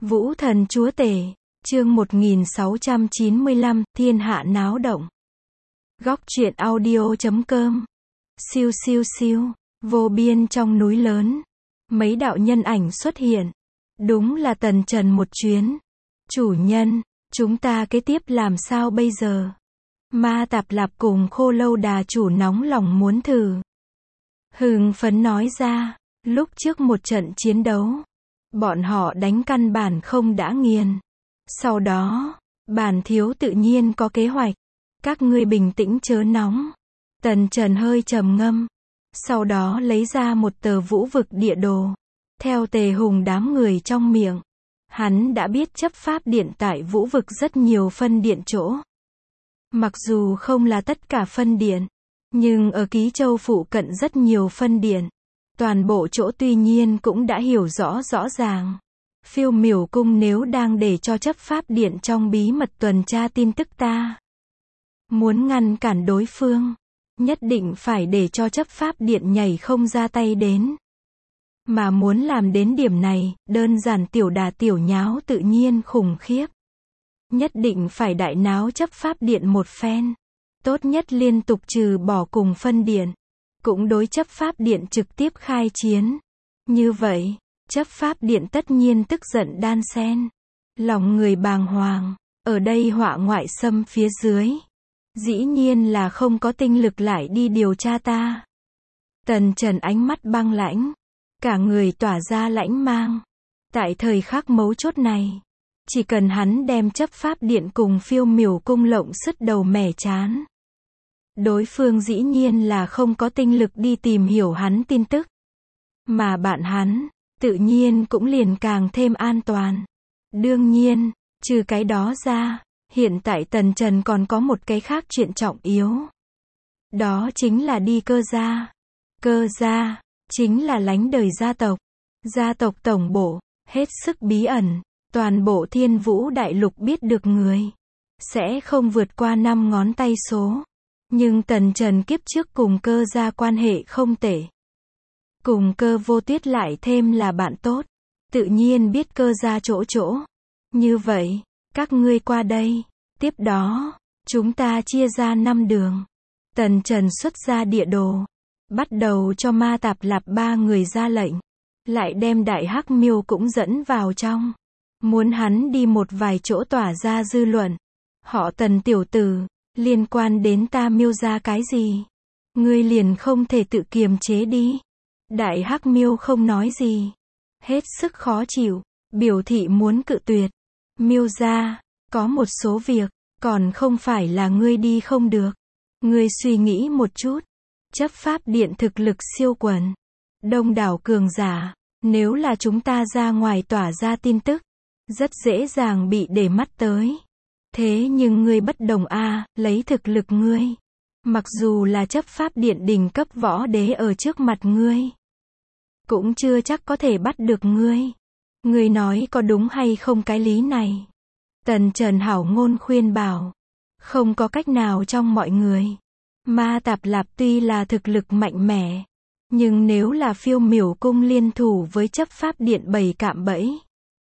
Vũ thần chúa tể, chương 1695, thiên hạ náo động. Góc truyện audio.com. Siêu siêu siêu, vô biên trong núi lớn. Mấy đạo nhân ảnh xuất hiện. Đúng là Tần Trần một chuyến. Chủ nhân, chúng ta kế tiếp làm sao bây giờ? Ma Tạp Lạp cùng Khô Lâu Đà chủ nóng lòng muốn thử. Hưng phấn nói ra, lúc trước một trận chiến đấu, bọn họ đánh căn bản không đã nghiền. Sau đó, bản thiếu tự nhiên có kế hoạch. Các ngươi bình tĩnh chớ nóng. Tần Trần hơi trầm ngâm. Sau đó lấy ra một tờ vũ vực địa đồ. Theo Tề Hùng đám người trong miệng, hắn đã biết chấp pháp điện tại vũ vực rất nhiều phân điện chỗ. Mặc dù không là tất cả phân điện, nhưng ở Ký Châu phụ cận rất nhiều phân điện. Toàn bộ chỗ tuy nhiên cũng đã hiểu rõ ràng. Phiêu Miểu Cung nếu đang để cho chấp pháp điện trong bí mật tuần tra tin tức ta, muốn ngăn cản đối phương, nhất định phải để cho chấp pháp điện nhảy không ra tay đến. Mà muốn làm đến điểm này, đơn giản tiểu đà tiểu nháo tự nhiên khủng khiếp. Nhất định phải đại náo chấp pháp điện một phen. Tốt nhất liên tục trừ bỏ cùng phân điện. Cũng đối chấp pháp điện trực tiếp khai chiến. Như vậy, chấp pháp điện tất nhiên tức giận đan sen. Lòng người bàng hoàng, ở đây họa ngoại xâm phía dưới. Dĩ nhiên là không có tinh lực lại đi điều tra ta. Tần Trần ánh mắt băng lãnh. Cả người tỏa ra lãnh mang. Tại thời khắc mấu chốt này, chỉ cần hắn đem chấp pháp điện cùng Phiêu Miểu Cung lộng sứt đầu mẻ chán. Đối phương dĩ nhiên là không có tinh lực đi tìm hiểu hắn tin tức. Mà bạn hắn, tự nhiên cũng liền càng thêm an toàn. Đương nhiên, trừ cái đó ra, hiện tại Tần Trần còn có một cái khác chuyện trọng yếu. Đó chính là đi Cơ gia. Cơ gia, chính là lánh đời gia tộc. Gia tộc tổng bộ, hết sức bí ẩn. Toàn bộ Thiên Vũ Đại Lục biết được người, sẽ không vượt qua 5 ngón tay số. Nhưng Tần Trần kiếp trước cùng Cơ gia quan hệ không tệ. Cùng Cơ Vô Tuyết lại thêm là bạn tốt. Tự nhiên biết Cơ gia chỗ. Như vậy, các ngươi qua đây. Tiếp đó, chúng ta chia ra 5 đường. Tần Trần xuất ra địa đồ. Bắt đầu cho Ma Tạp Lạp 3 người ra lệnh. Lại đem Đại Hắc Miêu cũng dẫn vào trong. Muốn hắn đi một vài chỗ tỏa ra dư luận. Họ Tần tiểu tử, liên quan đến ta Miêu ra cái gì? Ngươi liền không thể tự kiềm chế đi. Đại Hắc Miêu không nói gì. Hết sức khó chịu, biểu thị muốn cự tuyệt. Miêu ra, có một số việc, còn không phải là ngươi đi không được. Ngươi suy nghĩ một chút. Chấp pháp điện thực lực siêu quần. Đông đảo cường giả, nếu là chúng ta ra ngoài tỏa ra tin tức, rất dễ dàng bị để mắt tới. Thế nhưng ngươi bất đồng a, lấy thực lực ngươi. Mặc dù là chấp pháp điện đỉnh cấp võ đế ở trước mặt ngươi, cũng chưa chắc có thể bắt được ngươi. Ngươi nói có đúng hay không cái lý này? Tần Trần hảo ngôn khuyên bảo. Không có cách nào trong mọi người. Ma Tạp Lạp tuy là thực lực mạnh mẽ, nhưng nếu là Phiêu Miểu Cung liên thủ với chấp pháp điện bầy cạm bẫy,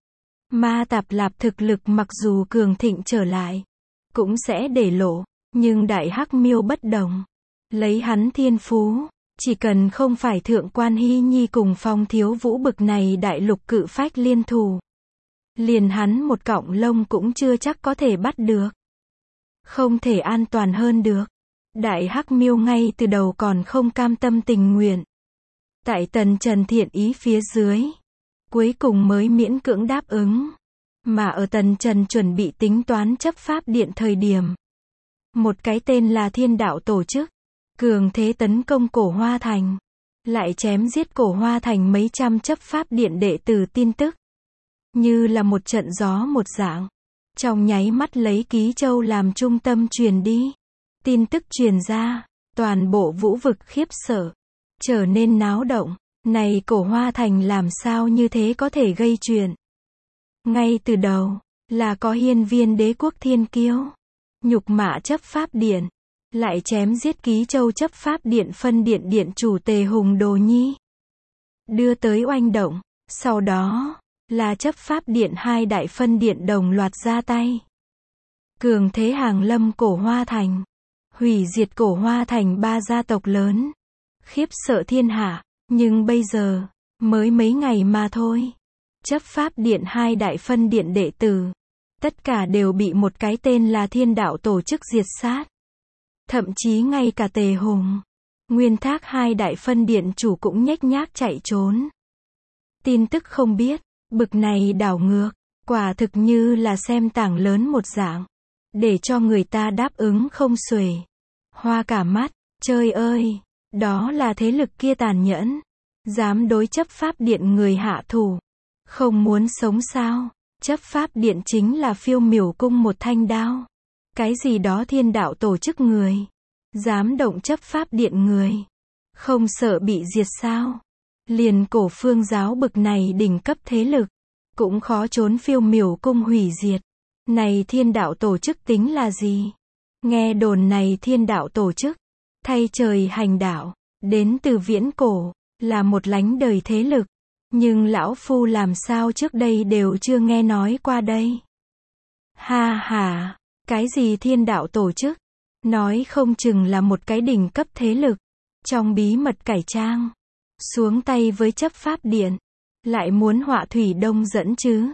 Ma Tạp Lạp thực lực mặc dù cường thịnh trở lại, cũng sẽ để lộ. Nhưng Đại Hắc Miêu bất đồng. Lấy hắn thiên phú, chỉ cần không phải Thượng Quan Hy Nhi cùng Phong Thiếu Vũ bực này đại lục cự phách liên thủ, liền hắn một cọng lông cũng chưa chắc có thể bắt được. Không thể an toàn hơn được. Đại Hắc Miêu ngay từ đầu còn không cam tâm tình nguyện. Tại Tần Trần thiện ý phía dưới, cuối cùng mới miễn cưỡng đáp ứng. Mà ở Tần Trần chuẩn bị tính toán chấp pháp điện thời điểm, một cái tên là Thiên Đạo tổ chức, cường thế tấn công Cổ Hoa Thành, lại chém giết Cổ Hoa Thành mấy trăm chấp pháp điện đệ tử tin tức. Như là một trận gió một dạng, trong nháy mắt lấy Ký Châu làm trung tâm truyền đi. Tin tức truyền ra, toàn bộ vũ vực khiếp sợ, trở nên náo động. Này Cổ Hoa Thành làm sao như thế có thể gây chuyện? Ngay từ đầu, là có hiên viên đế quốc thiên kiêu, nhục mạ chấp pháp điện, lại chém giết Ký Châu chấp pháp điện phân điện điện chủ Tề Hùng Đồ Nhi. Đưa tới oanh động, sau đó, là chấp pháp điện hai đại phân điện đồng loạt ra tay. Cường thế hàng lâm Cổ Hoa Thành. Hủy diệt Cổ Hoa Thành ba gia tộc lớn. Khiếp sợ thiên hạ. Nhưng bây giờ, mới mấy ngày mà thôi. Chấp pháp điện hai đại phân điện đệ tử. Tất cả đều bị một cái tên là Thiên Đạo tổ chức diệt sát. Thậm chí ngay cả Tề Hùng, Nguyên Thác hai đại phân điện chủ cũng nhếch nhác chạy trốn. Tin tức không biết, bực này đảo ngược, quả thực như là xem tảng lớn một dạng. Để cho người ta đáp ứng không xuể. Hoa cả mắt, trời ơi, đó là thế lực kia tàn nhẫn. Dám đối chấp pháp điện người hạ thủ. Không muốn sống sao? Chấp pháp điện chính là Phiêu Miểu cung một thanh đao. Cái gì đó Thiên Đạo tổ chức người. Dám động chấp pháp điện người. Không sợ bị diệt sao? Liền Cổ Phương giáo bực này đỉnh cấp thế lực. Cũng khó trốn Phiêu Miểu cung hủy diệt. Này Thiên Đạo tổ chức tính là gì? Nghe đồn này Thiên Đạo tổ chức. Thay trời hành đạo. Đến từ viễn cổ. Là một lánh đời thế lực. Nhưng lão phu làm sao trước đây đều chưa nghe nói qua đây. Ha ha, cái gì Thiên Đạo tổ chức? Nói không chừng là một cái đỉnh cấp thế lực. Trong bí mật cải trang. Xuống tay với chấp pháp điện. Lại muốn họa thủy đông dẫn chứ.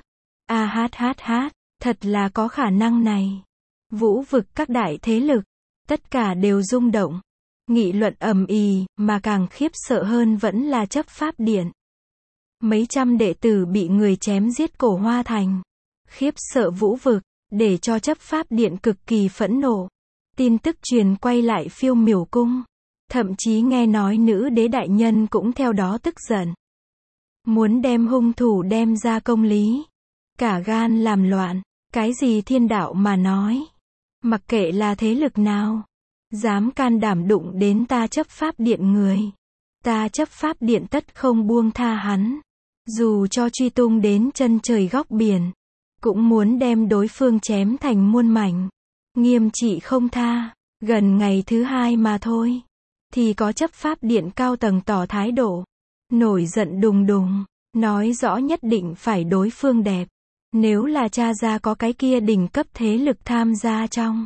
Thật là có khả năng này. Vũ vực các đại thế lực. Tất cả đều rung động. Nghị luận ầm ĩ, mà càng khiếp sợ hơn vẫn là chấp pháp điện. Mấy trăm đệ tử bị người chém giết Cổ Hoa Thành. Khiếp sợ vũ vực, để cho chấp pháp điện cực kỳ phẫn nộ. Tin tức truyền quay lại Phiêu Miểu cung. Thậm chí nghe nói nữ đế đại nhân cũng theo đó tức giận. Muốn đem hung thủ đem ra công lý. Cả gan làm loạn, cái gì thiên đạo mà nói. Mặc kệ là thế lực nào. Dám can đảm đụng đến ta chấp pháp điện người. Ta chấp pháp điện tất không buông tha hắn. Dù cho truy tung đến chân trời góc biển. Cũng muốn đem đối phương chém thành muôn mảnh. Nghiêm trị không tha. Gần ngày thứ 2 mà thôi. Thì có chấp pháp điện cao tầng tỏ thái độ. Nổi giận đùng đùng. Nói rõ nhất định phải đối phương đẹp. Nếu là tra ra có cái kia đỉnh cấp thế lực tham gia trong.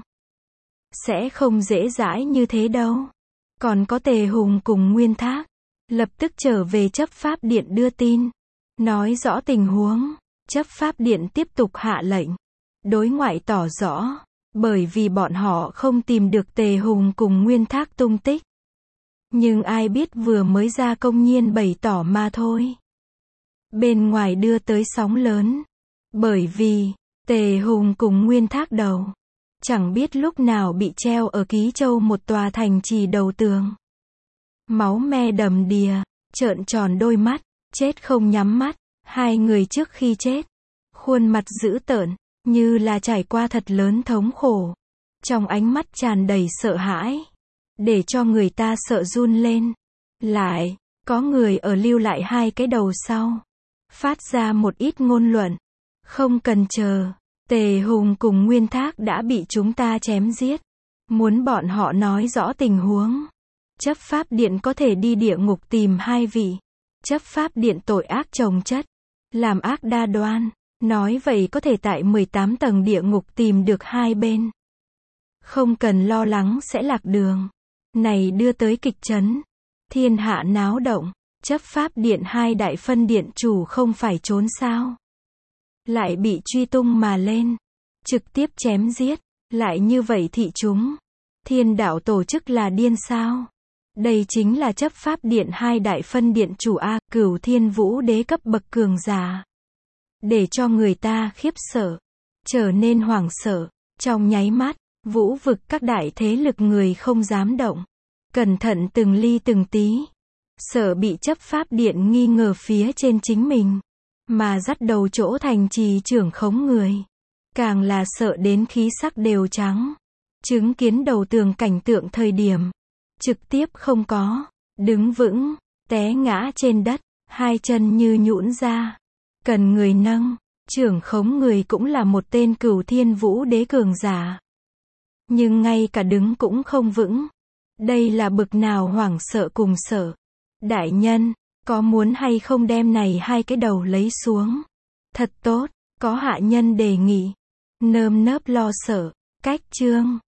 Sẽ không dễ dãi như thế đâu. Còn có Tề Hùng cùng Nguyên Thác. Lập tức trở về chấp pháp điện đưa tin. Nói rõ tình huống. Chấp pháp điện tiếp tục hạ lệnh. Đối ngoại tỏ rõ. Bởi vì bọn họ không tìm được Tề Hùng cùng Nguyên Thác tung tích. Nhưng ai biết vừa mới ra công nhiên bày tỏ mà thôi. Bên ngoài đưa tới sóng lớn. Bởi vì, Tề Hùng cùng Nguyên Thác đầu. Chẳng biết lúc nào bị treo ở Ký Châu một tòa thành trì đầu tường. Máu me đầm đìa, trợn tròn đôi mắt, chết không nhắm mắt. Hai người trước khi chết, khuôn mặt dữ tợn, như là trải qua thật lớn thống khổ. Trong ánh mắt tràn đầy sợ hãi, để cho người ta sợ run lên. Lại, có người ở lưu lại hai cái đầu sau. Phát ra một ít ngôn luận. Không cần chờ. Tề Hùng cùng Nguyên Thác đã bị chúng ta chém giết. Muốn bọn họ nói rõ tình huống. Chấp pháp điện có thể đi địa ngục tìm hai vị. Chấp pháp điện tội ác chồng chất. Làm ác đa đoan. Nói vậy có thể tại 18 tầng địa ngục tìm được hai bên. Không cần lo lắng sẽ lạc đường. Này đưa tới kịch trấn. Thiên hạ náo động. Chấp pháp điện hai đại phân điện chủ không phải trốn sao. Lại bị truy tung mà lên. Trực tiếp chém giết. Lại như vậy thị chúng. Thiên đạo tổ chức là điên sao. Đây chính là chấp pháp điện hai đại phân điện chủ A, Cửu Thiên Vũ Đế cấp bậc cường giả. Để cho người ta khiếp sợ. Trở nên hoảng sợ. Trong nháy mắt, vũ vực các đại thế lực người không dám động. Cẩn thận từng ly từng tí. Sợ bị chấp pháp điện nghi ngờ phía trên chính mình. Mà dắt đầu chỗ thành trì trưởng khống người. Càng là sợ đến khí sắc đều trắng. Chứng kiến đầu tường cảnh tượng thời điểm. Trực tiếp không có. Đứng vững. Té ngã trên đất. Hai chân như nhũn ra. Cần người nâng. Trưởng khống người cũng là một tên Cửu Thiên Vũ Đế cường giả. Nhưng ngay cả đứng cũng không vững. Đây là bực nào hoảng sợ cùng sợ. Đại nhân, có muốn hay không đem này hai cái đầu lấy xuống? Thật tốt, có hạ nhân đề nghị. Nơm nớp lo sợ. Cách chương